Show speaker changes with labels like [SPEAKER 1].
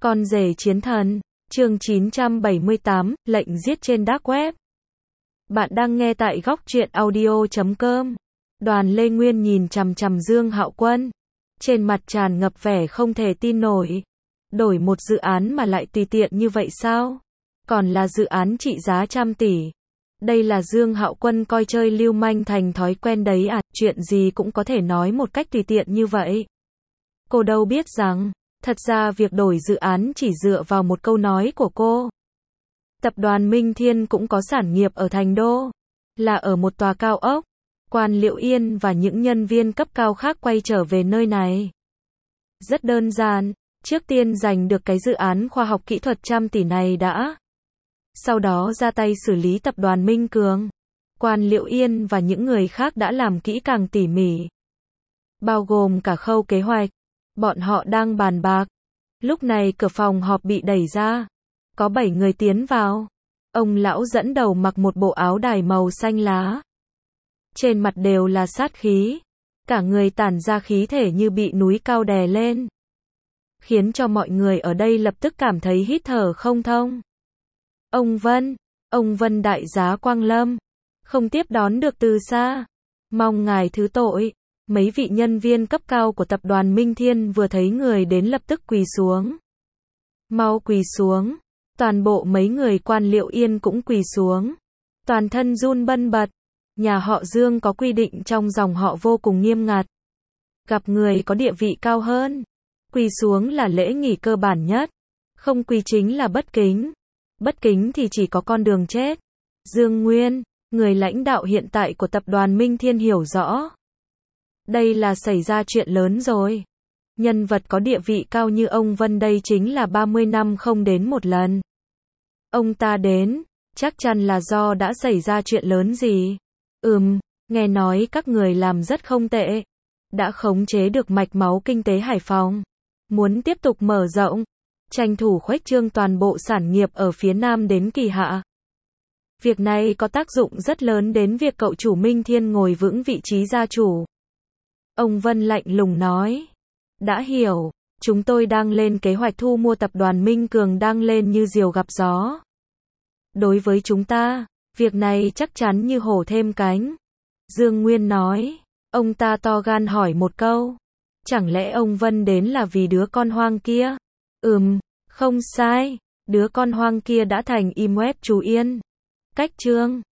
[SPEAKER 1] Con rể chiến thần, chương 978, lệnh giết trên dark web. Bạn đang nghe tại góc truyện audio.com. Đoàn Lê Nguyên nhìn chằm chằm Dương Hạo Quân, trên mặt tràn ngập vẻ không thể tin nổi. Đổi một dự án mà lại tùy tiện như vậy sao? Còn là dự án trị giá trăm tỷ. Đây là Dương Hạo Quân coi chơi lưu manh thành thói quen đấy à, chuyện gì cũng có thể nói một cách tùy tiện như vậy. Cô đâu biết rằng, thật ra việc đổi dự án chỉ dựa vào một câu nói của cô. Tập đoàn Minh Thiên cũng có sản nghiệp ở Thành Đô, là ở một tòa cao ốc. Quan Liệu Yên và những nhân viên cấp cao khác quay trở về nơi này. Rất đơn giản, trước tiên giành được cái dự án khoa học kỹ thuật trăm tỷ này đã. Sau đó ra tay xử lý tập đoàn Minh Cường. Quan Liệu Yên và những người khác đã làm kỹ càng tỉ mỉ, bao gồm cả khâu kế hoạch. Bọn họ đang bàn bạc. Lúc này cửa phòng họp bị đẩy ra. Có 7 người tiến vào. Ông lão dẫn đầu mặc một bộ áo đài màu xanh lá. Trên mặt đều là sát khí. Cả người tản ra khí thể như bị núi cao đè lên, khiến cho mọi người ở đây lập tức cảm thấy hít thở không thông. Ông Vân đại giá Quang Lâm, không tiếp đón được từ xa. Mong ngài thứ tội. Mấy vị nhân viên cấp cao của tập đoàn Minh Thiên vừa thấy người đến lập tức quỳ xuống. Mau quỳ xuống. Toàn bộ mấy người Quan Liệu Yên cũng quỳ xuống. Toàn thân run bần bật. Nhà họ Dương có quy định trong dòng họ vô cùng nghiêm ngặt. Gặp người có địa vị cao hơn, quỳ xuống là lễ nghỉ cơ bản nhất. Không quỳ chính là bất kính. Bất kính thì chỉ có con đường chết. Dương Nguyên, người lãnh đạo hiện tại của tập đoàn Minh Thiên hiểu rõ. Đây là xảy ra chuyện lớn rồi. Nhân vật có địa vị cao như ông Vân đây chính là 30 năm không đến một lần. Ông ta đến, chắc chắn là do đã xảy ra chuyện lớn gì. Nghe nói các người làm rất không tệ. Đã khống chế được mạch máu kinh tế Hải Phòng. Muốn tiếp tục mở rộng, tranh thủ khuếch trương toàn bộ sản nghiệp ở phía Nam đến kỳ hạ. Việc này có tác dụng rất lớn đến việc cậu chủ Minh Thiên ngồi vững vị trí gia chủ. Ông Vân lạnh lùng nói. Đã hiểu, chúng tôi đang lên kế hoạch thu mua tập đoàn Minh Cường đang lên như diều gặp gió. Đối với chúng ta, việc này chắc chắn như hổ thêm cánh. Dương Nguyên nói. Ông ta to gan hỏi một câu. Chẳng lẽ ông Vân đến là vì đứa con hoang kia? Không sai. Đứa con hoang kia đã thành im web chú Yên. Cách chương